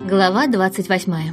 Глава 28.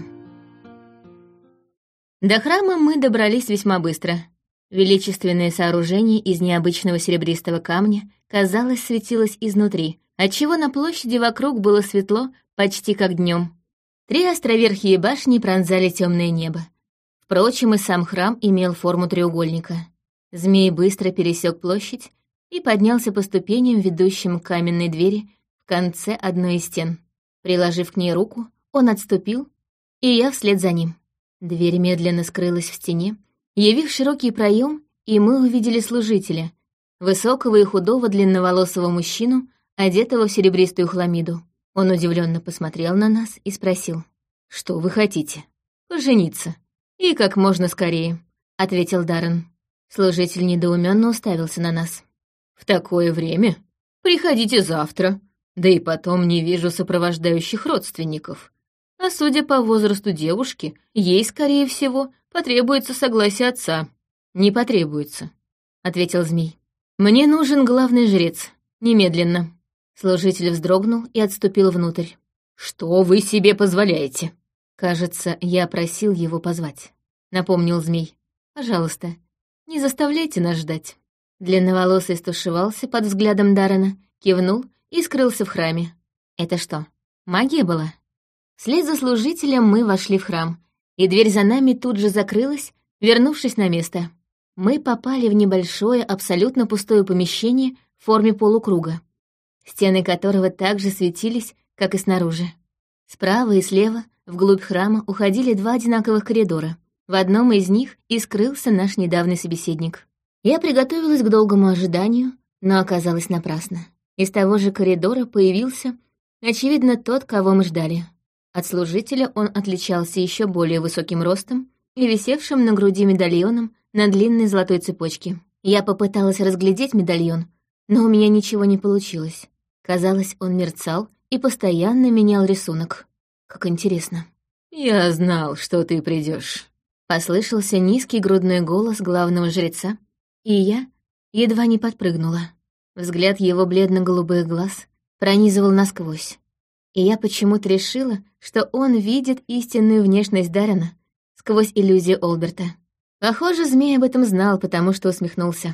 До храма мы добрались весьма быстро. Величественное сооружение из необычного серебристого камня, казалось, светилось изнутри, отчего на площади вокруг было светло, почти как днем. 3 островерхие башни пронзали темное небо. Впрочем, и сам храм имел форму треугольника. Змей быстро пересек площадь и поднялся по ступеням, ведущим к каменной двери в конце одной из стен. Приложив к ней руку, он отступил, и я вслед за ним. Дверь медленно скрылась в стене, явив широкий проем, и мы увидели служителя, высокого и худого длинноволосого мужчину, одетого в серебристую хламиду. Он удивленно посмотрел на нас и спросил: «Что вы хотите?» «Пожениться. И как можно скорее», — ответил Даррен. Служитель недоуменно уставился на нас. «В такое время? Приходите завтра. Да и потом не вижу сопровождающих родственников. А судя по возрасту девушки, ей, скорее всего, потребуется согласие отца». «Не потребуется», — ответил змей. «Мне нужен главный жрец. Немедленно». Служитель вздрогнул и отступил внутрь. «Что вы себе позволяете?» «Кажется, я просил его позвать», — напомнил змей. «Пожалуйста, не заставляйте нас ждать». Длинноволосый стушевался под взглядом Даррена, кивнул и скрылся в храме. «Это что, магия была?» Вслед за служителем мы вошли в храм, и дверь за нами тут же закрылась, вернувшись на место. Мы попали в небольшое, абсолютно пустое помещение в форме полукруга, стены которого также светились, как и снаружи. Справа и слева, вглубь храма, уходили 2 одинаковых коридора. В одном из них и скрылся наш недавний собеседник. Я приготовилась к долгому ожиданию, но оказалось напрасно. Из того же коридора появился, очевидно, тот, кого мы ждали. От служителя он отличался еще более высоким ростом и висевшим на груди медальоном на длинной золотой цепочке. Я попыталась разглядеть медальон, но у меня ничего не получилось. Казалось, он мерцал и постоянно менял рисунок. Как интересно. «Я знал, что ты придешь. Послышался низкий грудной голос главного жреца, и я едва не подпрыгнула. Взгляд его бледно-голубых глаз пронизывал насквозь, и я почему-то решила, что он видит истинную внешность Даррена сквозь иллюзию Олберта. Похоже, змей об этом знал, потому что усмехнулся.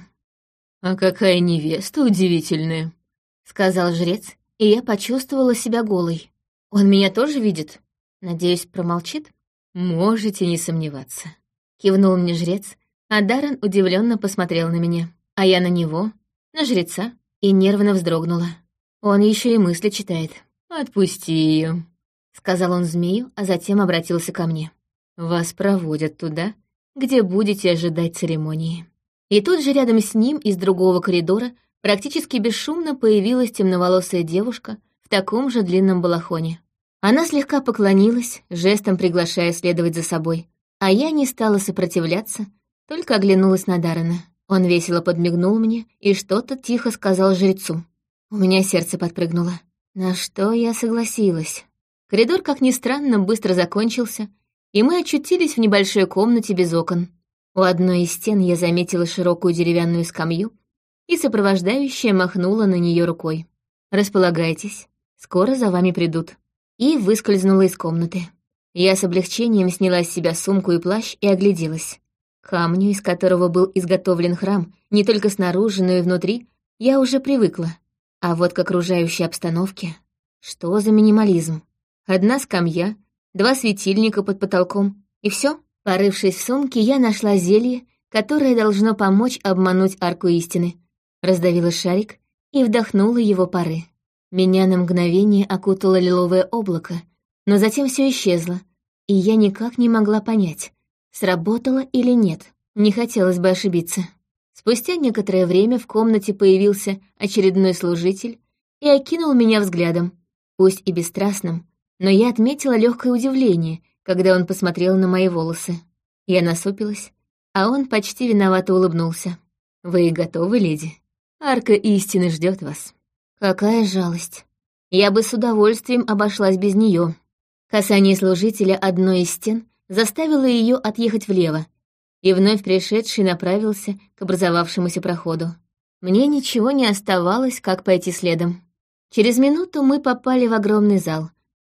«А какая невеста удивительная», — сказал жрец, и я почувствовала себя голой. «Он меня тоже видит? Надеюсь, промолчит?» «Можете не сомневаться», — кивнул мне жрец, а Даррен удивленно посмотрел на меня, а я на него, на жреца, и нервно вздрогнула. Он еще и мысли читает. «Отпусти ее», — сказал он змею, а затем обратился ко мне. «Вас проводят туда, где будете ожидать церемонии». И тут же рядом с ним из другого коридора практически бесшумно появилась темноволосая девушка в таком же длинном балахоне. Она слегка поклонилась, жестом приглашая следовать за собой, а я не стала сопротивляться, только оглянулась на Даррена. Он весело подмигнул мне и что-то тихо сказал жрецу. У меня сердце подпрыгнуло. На что я согласилась. Коридор, как ни странно, быстро закончился, и мы очутились в небольшой комнате без окон. У одной из стен я заметила широкую деревянную скамью, и сопровождающая махнула на нее рукой. «Располагайтесь, скоро за вами придут». И выскользнула из комнаты. Я с облегчением сняла с себя сумку и плащ и огляделась. К камню, из которого был изготовлен храм, не только снаружи, но и внутри, я уже привыкла. А вот к окружающей обстановке... Что за минимализм? 1 скамья, 2 светильника под потолком, и все. Порывшись в сумке, я нашла зелье, которое должно помочь обмануть арку истины. Раздавила шарик и вдохнула его пары. Меня на мгновение окутало лиловое облако, но затем все исчезло, и я никак не могла понять, сработало или нет. Не хотелось бы ошибиться. Спустя некоторое время в комнате появился очередной служитель и окинул меня взглядом, пусть и бесстрастным, но я отметила легкое удивление, когда он посмотрел на мои волосы. Я насупилась, а он почти виновато улыбнулся. «Вы готовы, леди? Арка истины ждет вас». Какая жалость. Я бы с удовольствием обошлась без нее. Касание служителя одной из стен заставило ее отъехать влево, и вновь пришедший направился к образовавшемуся проходу. Мне ничего не оставалось, как пойти следом. Через минуту мы попали в огромный зал,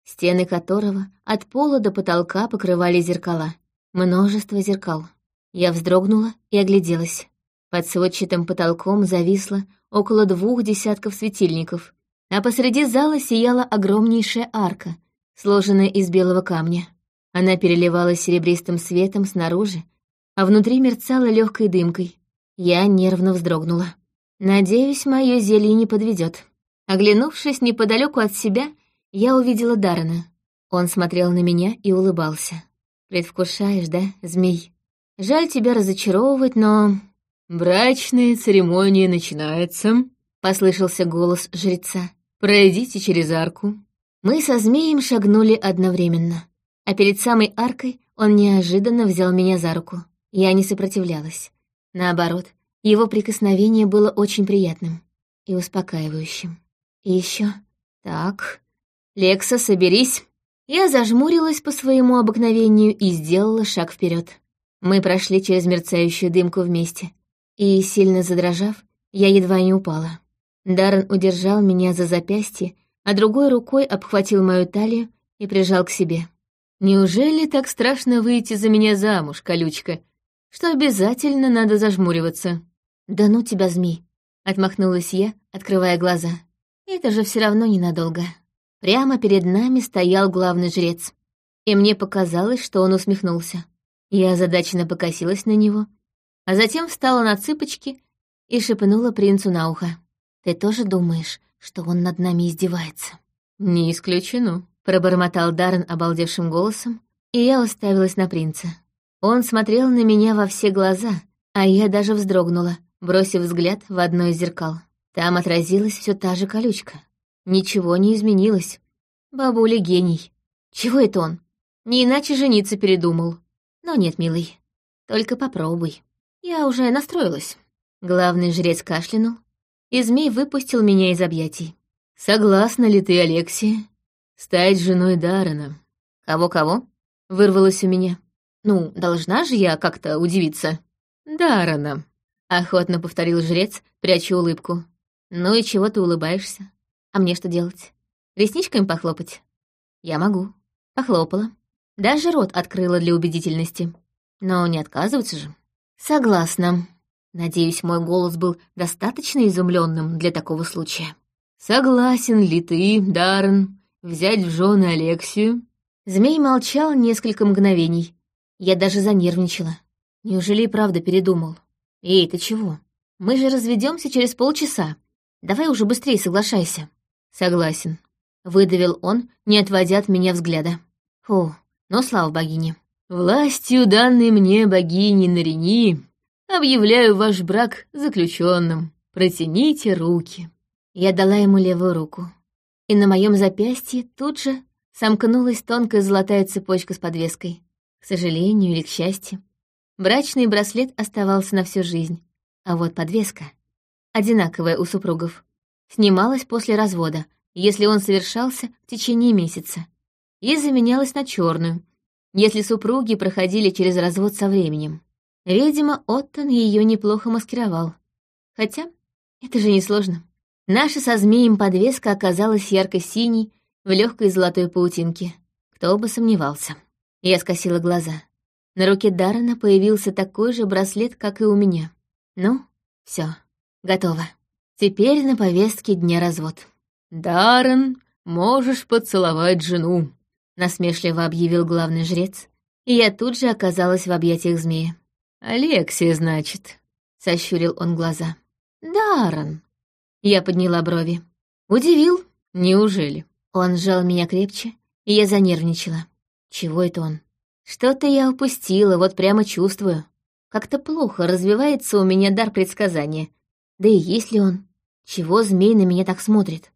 стены которого от пола до потолка покрывали зеркала. Множество зеркал. Я вздрогнула и огляделась. Под сводчатым потолком зависло около 2 десятков светильников, а посреди зала сияла огромнейшая арка, сложенная из белого камня. Она переливалась серебристым светом снаружи, а внутри мерцала легкой дымкой. Я нервно вздрогнула. Надеюсь, мое зелье не подведет. Оглянувшись неподалеку от себя, я увидела Даррена. Он смотрел на меня и улыбался. «Предвкушаешь, да, змей? Жаль тебя разочаровывать, но...» «Брачная церемония начинается», — послышался голос жреца. «Пройдите через арку». Мы со змеем шагнули одновременно, а перед самой аркой он неожиданно взял меня за руку. Я не сопротивлялась. Наоборот, его прикосновение было очень приятным и успокаивающим. И еще... Так... «Лекса, соберись!» Я зажмурилась по своему обыкновению и сделала шаг вперед. Мы прошли через мерцающую дымку вместе, и, сильно задрожав, я едва не упала. Даррен удержал меня за запястье, а другой рукой обхватил мою талию и прижал к себе. «Неужели так страшно выйти за меня замуж, колючка, что обязательно надо зажмуриваться?» «Да ну тебя, змей!» — отмахнулась я, открывая глаза. «Это же все равно ненадолго». Прямо перед нами стоял главный жрец, и мне показалось, что он усмехнулся. Я озадаченно покосилась на него, а затем встала на цыпочки и шепнула принцу на ухо. «Ты тоже думаешь, что он над нами издевается?» «Не исключено», — пробормотал Даррен обалдевшим голосом, и я уставилась на принца. Он смотрел на меня во все глаза, а я даже вздрогнула, бросив взгляд в одно из зеркал. Там отразилась все та же колючка. Ничего не изменилось. Бабуля гений. Чего это он? Не иначе жениться передумал. Но нет, милый, только попробуй. Я уже настроилась. Главный жрец кашлянул, и змей выпустил меня из объятий. «Согласна ли ты, Алексия, стать женой Даррена?» «Кого-кого?» — вырвалось у меня. «Ну, должна же я как-то удивиться». «Даррена», — охотно повторил жрец, пряча улыбку. «Ну и чего ты улыбаешься? А мне что делать? Ресничками похлопать?» «Я могу». Похлопала. Даже рот открыла для убедительности. Но не отказываться же. «Согласна». Надеюсь, мой голос был достаточно изумленным для такого случая. «Согласен ли ты, Даррен, взять в жены Алексию?» Змей молчал несколько мгновений. Я даже занервничала. Неужели и правда передумал? «Эй, ты чего? Мы же разведемся через полчаса. Давай уже быстрее соглашайся». «Согласен», — выдавил он, не отводя от меня взгляда. Фу, ну слава богине. «Властью, данной мне богиней Нарини, объявляю ваш брак заключенным. Протяните руки». Я дала ему левую руку, и на моем запястье тут же сомкнулась тонкая золотая цепочка с подвеской. К сожалению или к счастью, брачный браслет оставался на всю жизнь, а вот подвеска, одинаковая у супругов, снималась после развода, если он совершался в течение месяца, и заменялась на черную, если супруги проходили через развод со временем. Видимо, Оттон ее неплохо маскировал. Хотя это же несложно. Наша со змеем подвеска оказалась ярко-синей в легкой золотой паутинке. Кто бы сомневался. Я скосила глаза. На руке Даррена появился такой же браслет, как и у меня. Ну, все, готово. Теперь на повестке дня развод. «Даррен, можешь поцеловать жену», — насмешливо объявил главный жрец, и я тут же оказалась в объятиях змея. «Алексия, значит», — сощурил он глаза. «Даррен». Я подняла брови. «Удивил? Неужели?» Он сжал меня крепче, и я занервничала. Чего это он? Что-то я упустила, вот прямо чувствую. Как-то плохо развивается у меня дар предсказания. Да и есть ли он? Чего змей на меня так смотрит?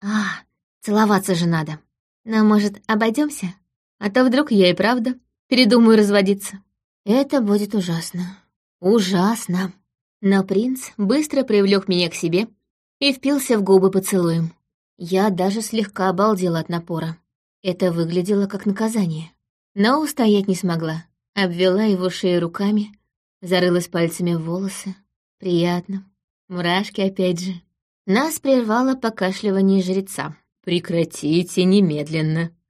Целоваться же надо. Но, может, обойдемся? А то вдруг я и правда передумаю разводиться. Это будет ужасно. Ужасно. Но принц быстро привлек меня к себе и впился в губы поцелуем. Я даже слегка обалдела от напора. Это выглядело как наказание. Но устоять не смогла. Обвела его шею руками, зарылась пальцами в волосы. Приятно. Мурашки опять же. Нас прервало покашливание жреца. «Прекратите немедленно»,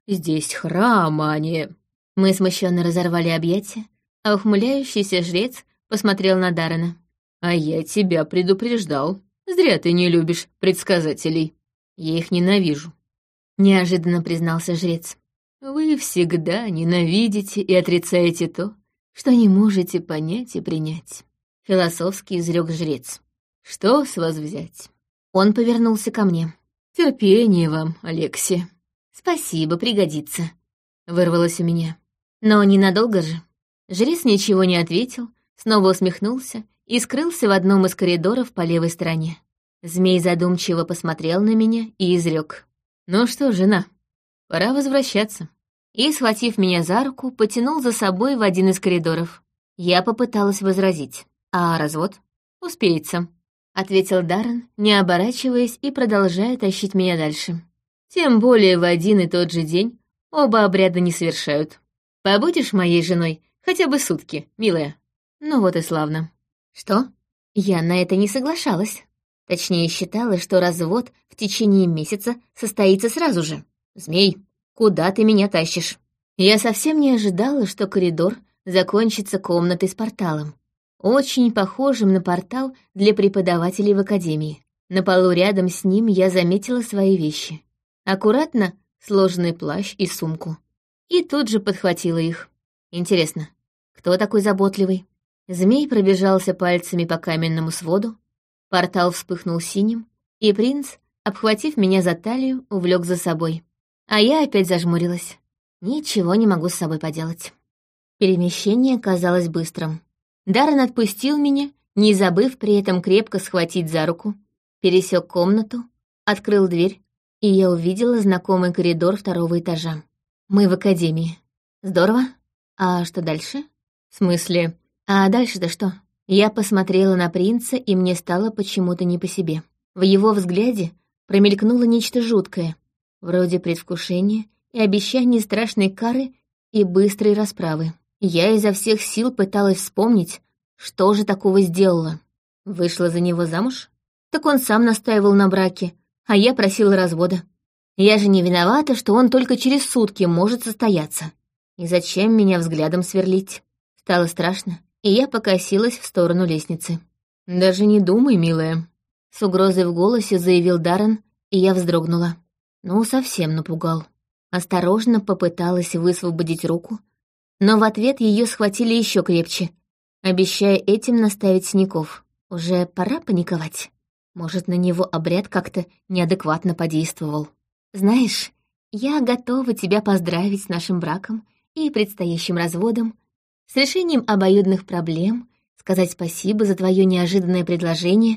Здесь храм, а не...» Мы смущенно разорвали объятия, а ухмыляющийся жрец посмотрел на Даррена. «А я тебя предупреждал. Зря ты не любишь предсказателей. Я их ненавижу», — неожиданно признался жрец. «Вы всегда ненавидите и отрицаете то, что не можете понять и принять», — философски изрек жрец. «Что с вас взять?» Он повернулся ко мне. «Терпение вам, Алексия». «Спасибо, пригодится», — вырвалось у меня. «Но ненадолго же». Жрец ничего не ответил, снова усмехнулся и скрылся в одном из коридоров по левой стороне. Змей задумчиво посмотрел на меня и изрек: «Ну что, жена, пора возвращаться». И, схватив меня за руку, потянул за собой в один из коридоров. Я попыталась возразить. «А развод?» «Успеется», — ответил Даррен, не оборачиваясь и продолжая тащить меня дальше. «Тем более в один и тот же день оба обряда не совершают. Побудешь моей женой хотя бы сутки, милая?» Ну вот и славно. Что? Я на это не соглашалась. Точнее, считала, что развод в течение месяца состоится сразу же. «Змей, куда ты меня тащишь?» Я совсем не ожидала, что коридор закончится комнатой с порталом. Очень похожим на портал для преподавателей в академии. На полу рядом с ним я заметила свои вещи. Аккуратно сложенный плащ и сумку. И тут же подхватила их. Интересно, кто такой заботливый? Змей пробежался пальцами по каменному своду, портал вспыхнул синим, и принц, обхватив меня за талию, увлек за собой. А я опять зажмурилась. Ничего не могу с собой поделать. Перемещение казалось быстрым. Даррен отпустил меня, не забыв при этом крепко схватить за руку, пересек комнату, открыл дверь, и я увидела знакомый коридор второго этажа. Мы в академии. Здорово. А что дальше? В смысле, а дальше-то что? Я посмотрела на принца, и мне стало почему-то не по себе. В его взгляде промелькнуло нечто жуткое, вроде предвкушения и обещания страшной кары и быстрой расправы. Я изо всех сил пыталась вспомнить, что же такого сделала. Вышла за него замуж? Так он сам настаивал на браке, а я просила развода. Я же не виновата, что он только через сутки может состояться. И зачем меня взглядом сверлить? Стало страшно, и я покосилась в сторону лестницы. «Даже не думай, милая», — с угрозой в голосе заявил Даррен, и я вздрогнула. Ну, совсем напугал. Осторожно попыталась высвободить руку, но в ответ ее схватили еще крепче, обещая этим наставить синяков. Уже пора паниковать. Может, на него обряд как-то неадекватно подействовал. «Знаешь, я готова тебя поздравить с нашим браком и предстоящим разводом, с решением обоюдных проблем, сказать спасибо за твое неожиданное предложение,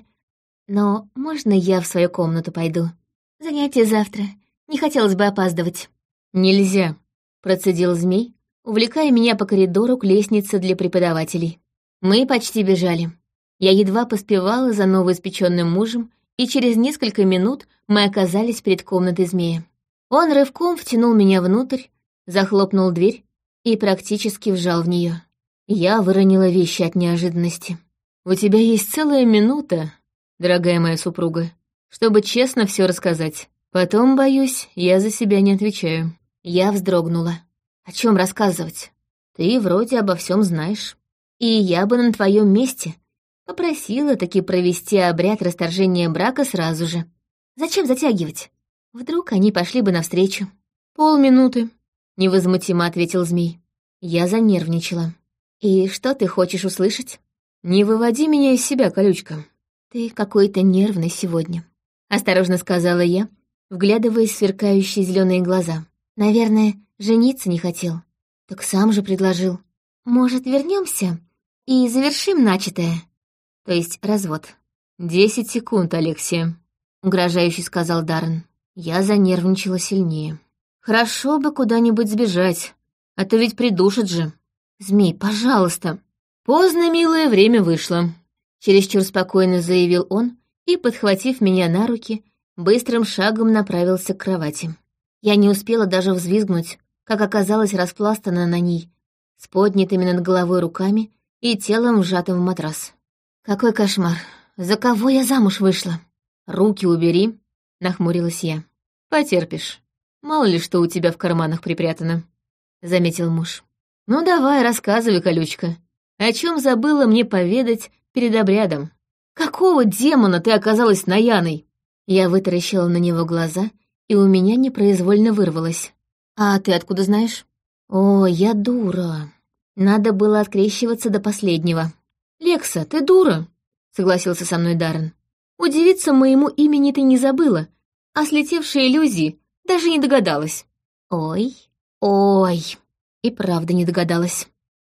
но можно я в свою комнату пойду? Занятие завтра, не хотелось бы опаздывать». «Нельзя», — процедил змей, увлекая меня по коридору к лестнице для преподавателей. Мы почти бежали. Я едва поспевала за новоиспеченным мужем, и через несколько минут мы оказались перед комнатой змея. Он рывком втянул меня внутрь, захлопнул дверь и практически вжал в нее. Я выронила вещи от неожиданности. «У тебя есть целая минута, дорогая моя супруга, чтобы честно все рассказать. Потом, боюсь, я за себя не отвечаю». Я вздрогнула. «О чем рассказывать? Ты вроде обо всем знаешь. И я бы на твоем месте попросила таки провести обряд расторжения брака сразу же. Зачем затягивать? Вдруг они пошли бы навстречу». «Полминуты», — невозмутимо ответил змей. Я занервничала. «И что ты хочешь услышать?» «Не выводи меня из себя, колючка». «Ты какой-то нервный сегодня», — осторожно сказала я, вглядываясь в сверкающие зеленые глаза. «Наверное, жениться не хотел. Так сам же предложил. Может, вернемся и завершим начатое? То есть развод». 10 секунд, Алексия», — угрожающе сказал Даррен. Я занервничала сильнее. «Хорошо бы куда-нибудь сбежать, а то ведь придушат же. Змей, пожалуйста». «Поздно, милое, время вышло», — чересчур спокойно заявил он и, подхватив меня на руки, быстрым шагом направился к кровати. Я не успела даже взвизгнуть, как оказалась распластана на ней, с поднятыми над головой руками и телом вжатым в матрас. Какой кошмар! За кого я замуж вышла? «Руки убери», — нахмурилась я. «Потерпишь. Мало ли что у тебя в карманах припрятано», — заметил муж. «Ну давай, рассказывай, колючка, о чем забыла мне поведать перед обрядом? Какого демона ты оказалась наяной?» Я вытаращила на него глаза, и у меня непроизвольно вырвалось: «А ты откуда знаешь?» «О, я дура. Надо было открещиваться до последнего». «Лекса, ты дура», — согласился со мной Даррен. «Удивиться моему имени ты не забыла, а слетевшие иллюзии даже не догадалась». «Ой, и правда не догадалась».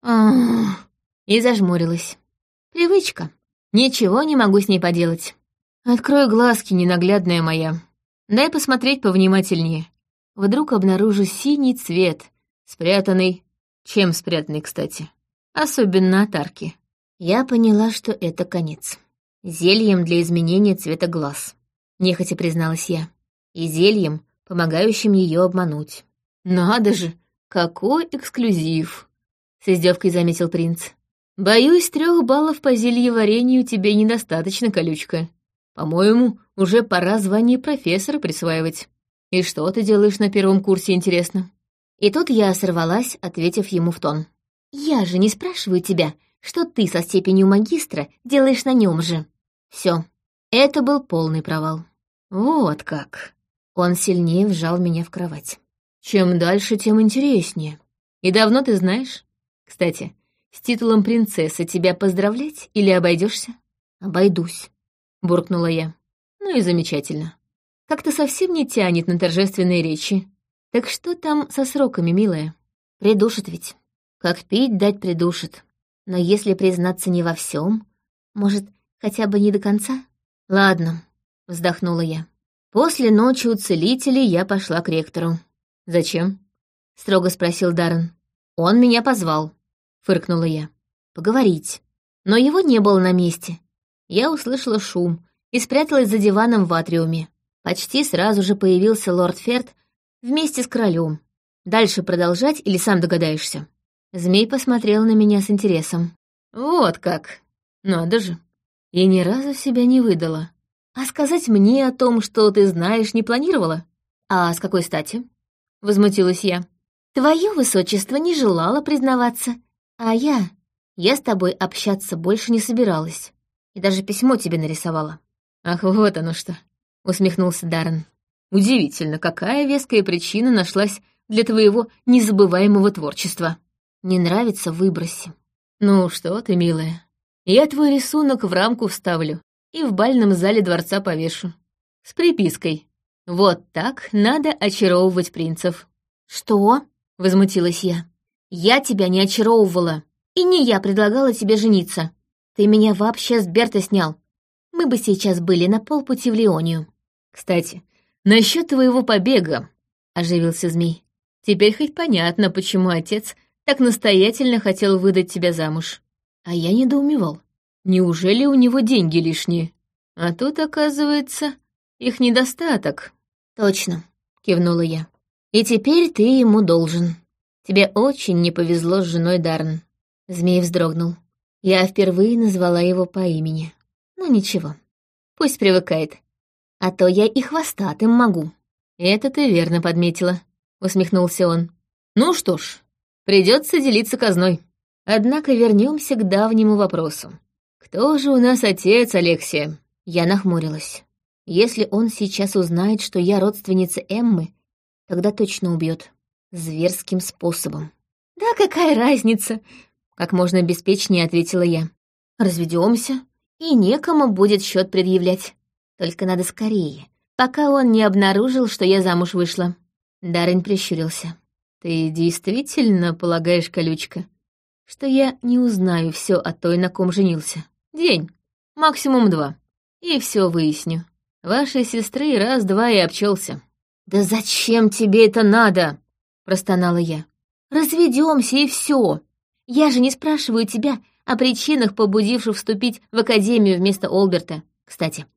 И зажмурилась. Привычка. Ничего не могу с ней поделать. «Открой глазки, ненаглядная моя. Дай посмотреть повнимательнее. Вдруг обнаружу синий цвет, спрятанный... Чем спрятанный, кстати? Особенно от арки». Я поняла, что это конец. Зельем для изменения цвета глаз. Нехотя призналась я. И зельем, помогающим ее обмануть. «Надо же, какой эксклюзив!» С издевкой заметил принц. «Боюсь, 3 баллов по зельеварению тебе недостаточно, колючка. По-моему, уже пора звание профессора присваивать. И что ты делаешь на 1 курсе, интересно?» И тут я сорвалась, ответив ему в тон. «Я же не спрашиваю тебя, что ты со степенью магистра делаешь на нем же». Все, это был полный провал. «Вот как!» Он сильнее вжал меня в кровать. «Чем дальше, тем интереснее. И давно ты знаешь? Кстати, с титулом принцессы тебя поздравлять или обойдешься?» «Обойдусь», — буркнула я. «Ну и замечательно. Как-то совсем не тянет на торжественные речи. Так что там со сроками, милая? Придушит ведь. Как пить дать придушит. Но если признаться не во всем, может, хотя бы не до конца?» «Ладно», — вздохнула я. После ночи у целителей я пошла к ректору. «Зачем?» — строго спросил Даррен. «Он меня позвал», — фыркнула я. «Поговорить». Но его не было на месте. Я услышала шум и спряталась за диваном в атриуме. Почти сразу же появился лорд Ферд вместе с королем. Дальше продолжать или сам догадаешься?» Змей посмотрел на меня с интересом. «Вот как! Надо же! И ни разу себя не выдала. А сказать мне о том, что ты знаешь, не планировала? А с какой стати?» — возмутилась я. «Твое высочество не желало признаваться, а я с тобой общаться больше не собиралась. И даже письмо тебе нарисовала». «Ах, вот оно что!» — усмехнулся Даррен. «Удивительно, какая веская причина нашлась для твоего незабываемого творчества. Не нравится — выброси». «Ну что ты, милая, я твой рисунок в рамку вставлю и в бальном зале дворца повешу. С припиской: вот так надо очаровывать принцев». «Что?» — возмутилась я. «Я тебя не очаровывала, и не я предлагала тебе жениться. Ты меня вообще с Берта снял. Мы бы сейчас были на полпути в Леонию». «Кстати, насчет твоего побега», — оживился змей. «Теперь хоть понятно, почему отец так настоятельно хотел выдать тебя замуж». А я недоумевал. Неужели у него деньги лишние? А тут, оказывается, их недостаток. «Точно», — кивнула я. «И теперь ты ему должен. Тебе очень не повезло с женой, Даррен». Змей вздрогнул. Я впервые назвала его по имени. Ну ничего, пусть привыкает. А то я и хвостатым могу». «Это ты верно подметила», — усмехнулся он. «Ну что ж, придется делиться казной. Однако вернемся к давнему вопросу. Кто же у нас отец, Алексия?» Я нахмурилась. Если он сейчас узнает, что я родственница Эммы, тогда точно убьет. Зверским способом. «Да какая разница?» — как можно беспечнее ответила я. «Разведемся, и некому будет счет предъявлять. Только надо скорее, пока он не обнаружил, что я замуж вышла». Даррен прищурился. «Ты действительно полагаешь, колючка, что я не узнаю все о той, на ком женился? День, максимум 2, и все выясню. Вашей сестры раз-два и обчелся». «Да зачем тебе это надо?» — простонала я. «Разведемся и все. Я же не спрашиваю тебя о причинах, побудивших вступить в академию вместо Олберта. Кстати,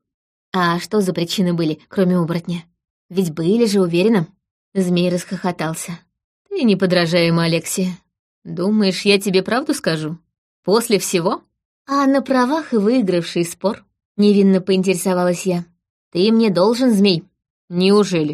а что за причины были, кроме оборотня? Ведь были же, уверена». Змей расхохотался. «Ты неподражаема, Алексия. Думаешь, я тебе правду скажу? После всего?» «А на правах и выигравший спор?» — невинно поинтересовалась я. «Ты мне должен, змей». «Неужели?»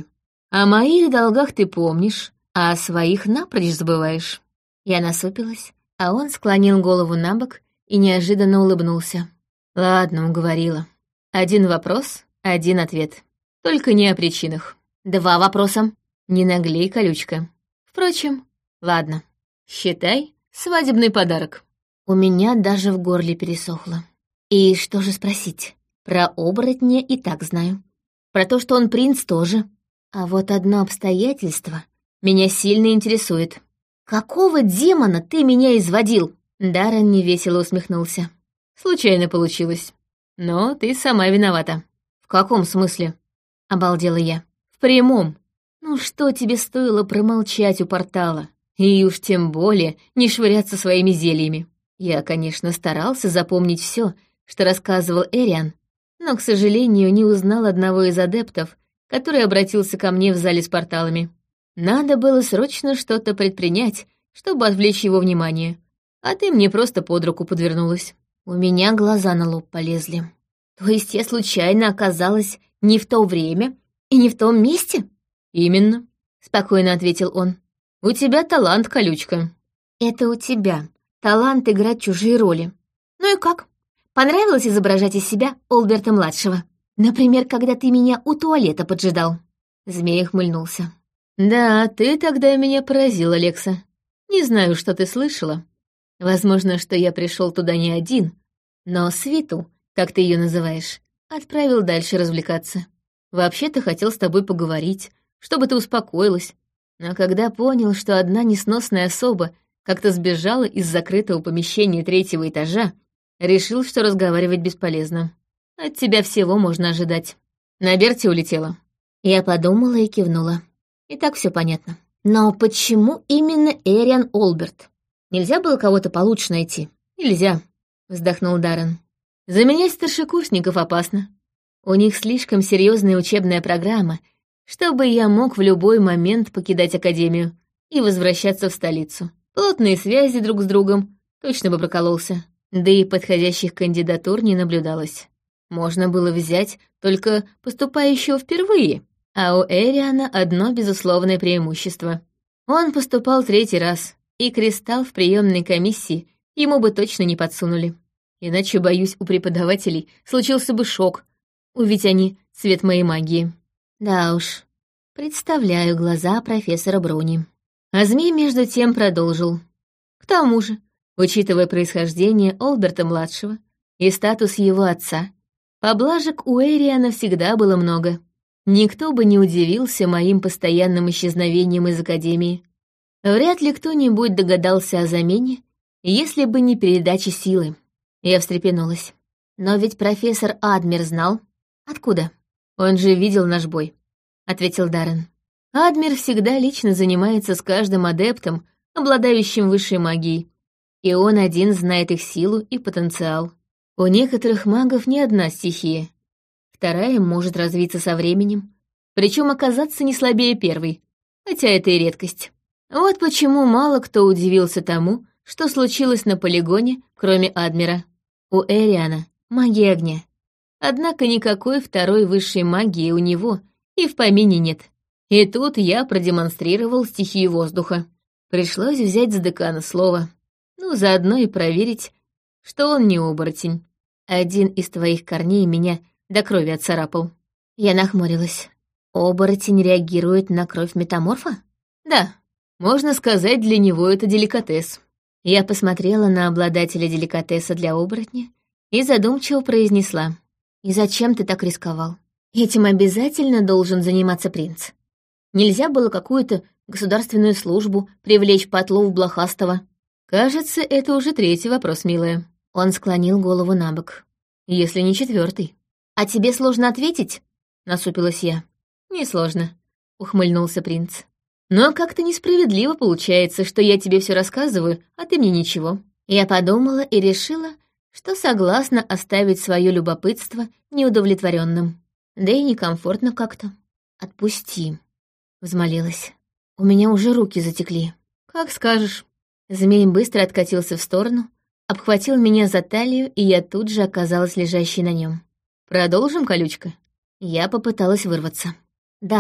О моих долгах ты помнишь, а о своих напрочь забываешь». Я насупилась, а он склонил голову на бок и неожиданно улыбнулся. «Ладно, уговорила. 1 вопрос, 1 ответ. Только не о причинах». 2 вопроса. «Не наглей, колючка. Впрочем, ладно. Считай свадебный подарок». У меня даже в горле пересохло. И что же спросить? Про оборотня и так знаю. Про то, что он принц, тоже. А вот одно обстоятельство меня сильно интересует. «Какого демона ты меня изводил?» Даррен невесело усмехнулся. «Случайно получилось. Но ты сама виновата». «В каком смысле?» — обалдела я. «В прямом. Ну что тебе стоило промолчать у портала? И уж тем более не швыряться своими зельями. Я, конечно, старался запомнить все, что рассказывал Эриан, но, к сожалению, не узнал одного из адептов, который обратился ко мне в зале с порталами. Надо было срочно что-то предпринять, чтобы отвлечь его внимание, а ты мне просто под руку подвернулась». У меня глаза на лоб полезли. То есть я случайно оказалась не в то время и не в том месте? «Именно», — спокойно ответил он. «У тебя талант, колючка». «Это у тебя талант играть чужие роли. Ну и как? Понравилось изображать из себя Олберта-младшего? Например, когда ты меня у туалета поджидал?» Змей ухмыльнулся. «Да, ты тогда меня поразил, Алекса. Не знаю, что ты слышала. Возможно, что я пришел туда не один, но свиту, как ты ее называешь, отправил дальше развлекаться. Вообще-то хотел с тобой поговорить, чтобы ты успокоилась. Но когда понял, что одна несносная особа как-то сбежала из закрытого помещения 3-го этажа, решил, что разговаривать бесполезно. От тебя всего можно ожидать. На Берти улетела». Я подумала и кивнула. И так все понятно. Но почему именно Эриан Олберт? Нельзя было кого-то получше найти? «Нельзя», — вздохнул Даррен. «Заменять старшекурсников опасно. У них слишком серьезная учебная программа, чтобы я мог в любой момент покидать академию и возвращаться в столицу. Плотные связи друг с другом, точно бы прокололся. Да и подходящих кандидатур не наблюдалось. Можно было взять только поступающего впервые, а у Эриана одно безусловное преимущество. Он поступал 3-й раз, и кристалл в приемной комиссии ему бы точно не подсунули. Иначе, боюсь, у преподавателей случился бы шок, увидеть они цвет моей магии». Да уж, представляю глаза профессора Бруни. А змей между тем продолжил. К тому же, учитывая происхождение Олберта-младшего и статус его отца, поблажек у Эриана всегда было много. Никто бы не удивился моим постоянным исчезновением из академии. Вряд ли кто-нибудь догадался о замене, если бы не передача силы. Я встрепенулась. Но ведь профессор Адмир знал. Откуда? «Он же видел наш бой», — ответил Даррен. «Адмир всегда лично занимается с каждым адептом, обладающим высшей магией, и он один знает их силу и потенциал. У некоторых магов не одна стихия. Вторая может развиться со временем, причем оказаться не слабее первой, хотя это и редкость. Вот почему мало кто удивился тому, что случилось на полигоне, кроме Адмира. У Эриана магия огня. Однако никакой второй высшей магии у него и в помине нет. И тут я продемонстрировал стихию воздуха. Пришлось взять с декана слово. Ну, заодно и проверить, что он не оборотень. Один из твоих корней меня до крови отцарапал». Я нахмурилась. Оборотень реагирует на кровь метаморфа? Да, можно сказать, для него это деликатес. Я посмотрела на обладателя деликатеса для оборотня и задумчиво произнесла. «И зачем ты так рисковал? Этим обязательно должен заниматься принц. Нельзя было какую-то государственную службу привлечь по отлову блохастого?» «Кажется, это уже 3-й вопрос, милая». Он склонил голову на бок. «Если не 4-й». «А тебе сложно ответить?» — насупилась я. «Несложно», — ухмыльнулся принц. «Но как-то несправедливо получается, что я тебе все рассказываю, а ты мне ничего». Я подумала и решила, что согласна оставить свое любопытство неудовлетворенным. Да и некомфортно как-то. «Отпусти», — взмолилась. «У меня уже руки затекли». «Как скажешь». Змей быстро откатился в сторону, обхватил меня за талию, и я тут же оказалась лежащей на нем. «Продолжим, колючка?» Я попыталась вырваться. «Даррен,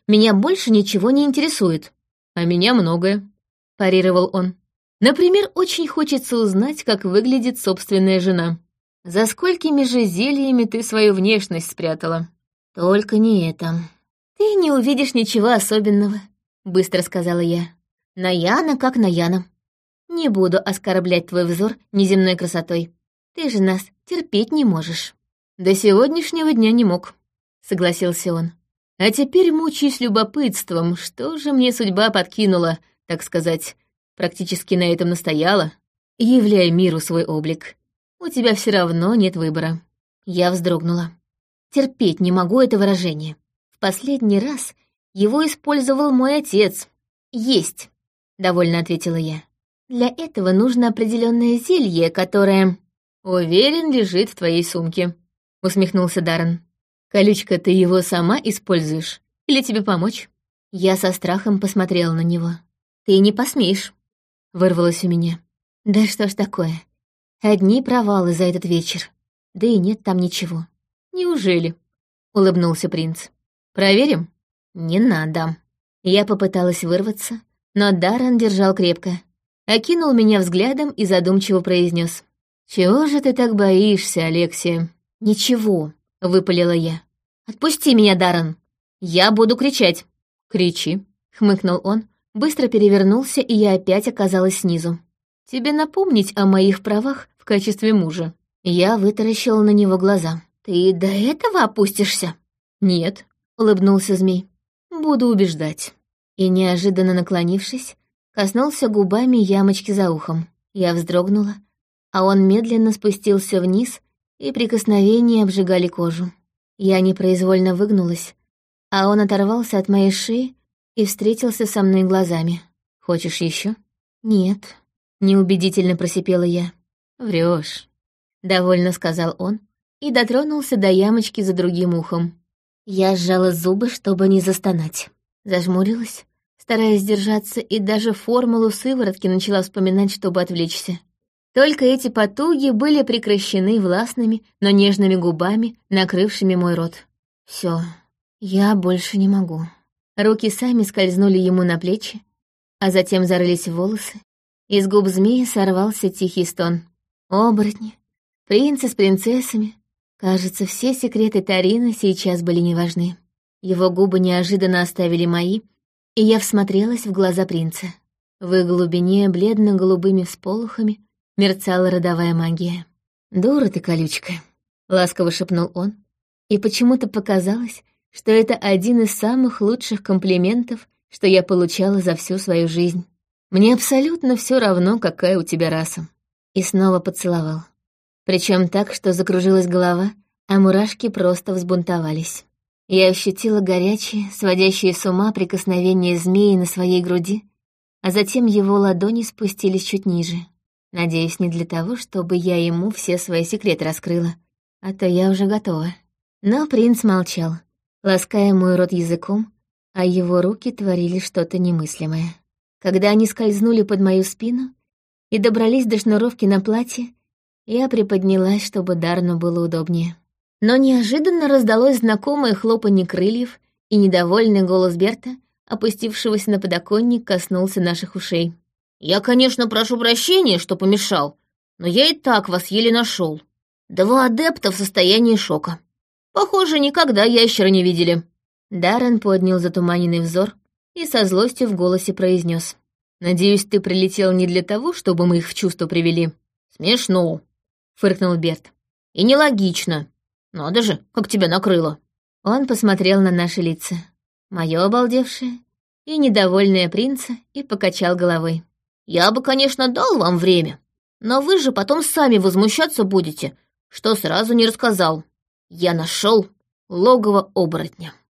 меня больше ничего не интересует». «А меня многое», — парировал он. «Например, очень хочется узнать, как выглядит собственная жена. За сколькими же зельями ты свою внешность спрятала?» «Только не это. Ты не увидишь ничего особенного», — быстро сказала я. «Наяна как Наяна. Не буду оскорблять твой взор неземной красотой. Ты же нас терпеть не можешь». «До сегодняшнего дня не мог», — согласился он. «А теперь мучаюсь любопытством, что же мне судьба подкинула, так сказать, практически на этом настояла. Являй миру свой облик. У тебя все равно нет выбора». Я вздрогнула. Терпеть не могу это выражение. В последний раз его использовал мой отец. «Есть», — довольно ответила я. «Для этого нужно определенное зелье, которое...» «Уверен, лежит в твоей сумке», — усмехнулся Даррен. «Колючка, ты его сама используешь? Или тебе помочь?» Я со страхом посмотрела на него. «Ты не посмеешь», — вырвалось у меня. «Да что ж такое? Одни провалы за этот вечер. Да и нет там ничего». «Неужели?» — улыбнулся принц. «Проверим?» «Не надо». Я попыталась вырваться, но Даррен держал крепко. Окинул меня взглядом и задумчиво произнес: «Чего же ты так боишься, Алексия?» «Ничего», — выпалила я. «Отпусти меня, Даррен. Я буду кричать». «Кричи», — хмыкнул он, быстро перевернулся, и я опять оказалась снизу. «Тебе напомнить о моих правах в качестве мужа?» Я вытаращила на него глаза. «Ты до этого опустишься?» «Нет», — улыбнулся змей. «Буду убеждать». И, неожиданно наклонившись, коснулся губами ямочки за ухом. Я вздрогнула, а он медленно спустился вниз, и прикосновения обжигали кожу. Я непроизвольно выгнулась, а он оторвался от моей шеи и встретился со мной глазами. «Хочешь еще? «Нет», — неубедительно просипела я. Врешь, довольно сказал он и дотронулся до ямочки за другим ухом. Я сжала зубы, чтобы не застонать. Зажмурилась, стараясь сдержаться, и даже формулу сыворотки начала вспоминать, чтобы отвлечься. Только эти потуги были прекращены властными, но нежными губами, накрывшими мой рот. Все, я больше не могу. Руки сами скользнули ему на плечи, а затем зарылись в волосы. Из губ змея сорвался тихий стон. Оборотни, принцы с принцессами. Кажется, все секреты Тарина сейчас были неважны. Его губы неожиданно оставили мои, и я всмотрелась в глаза принца. В их глубине бледно-голубыми всполохами мерцала родовая магия. «Дура ты, колючка», — ласково шепнул он, и почему-то показалось, что это один из самых лучших комплиментов, что я получала за всю свою жизнь. «Мне абсолютно все равно, какая у тебя раса». И снова поцеловал. Причем так, что закружилась голова, а мурашки просто взбунтовались. Я ощутила горячие, сводящие с ума прикосновения змеи на своей груди, а затем его ладони спустились чуть ниже. Надеюсь, не для того, чтобы я ему все свои секреты раскрыла, а то я уже готова. Но принц молчал, лаская мой рот языком, а его руки творили что-то немыслимое. Когда они скользнули под мою спину и добрались до шнуровки на платье, я приподнялась, чтобы Дарну было удобнее. Но неожиданно раздалось знакомое хлопанье крыльев, и недовольный голос Берта, опустившегося на подоконник, коснулся наших ушей. «Я, конечно, прошу прощения, что помешал, но я и так вас еле нашел. 2 адепта в состоянии шока. Похоже, никогда ящера не видели». Даррен поднял затуманенный взор и со злостью в голосе произнес: «Надеюсь, ты прилетел не для того, чтобы мы их в чувство привели?» «Смешно», — фыркнул Берт. «И нелогично. Надо же, как тебя накрыло». Он посмотрел на наши лица, моё обалдевшее и недовольное принца, и покачал головой. «Я бы, конечно, дал вам время, но вы же потом сами возмущаться будете, что сразу не рассказал. Я нашел логово оборотня».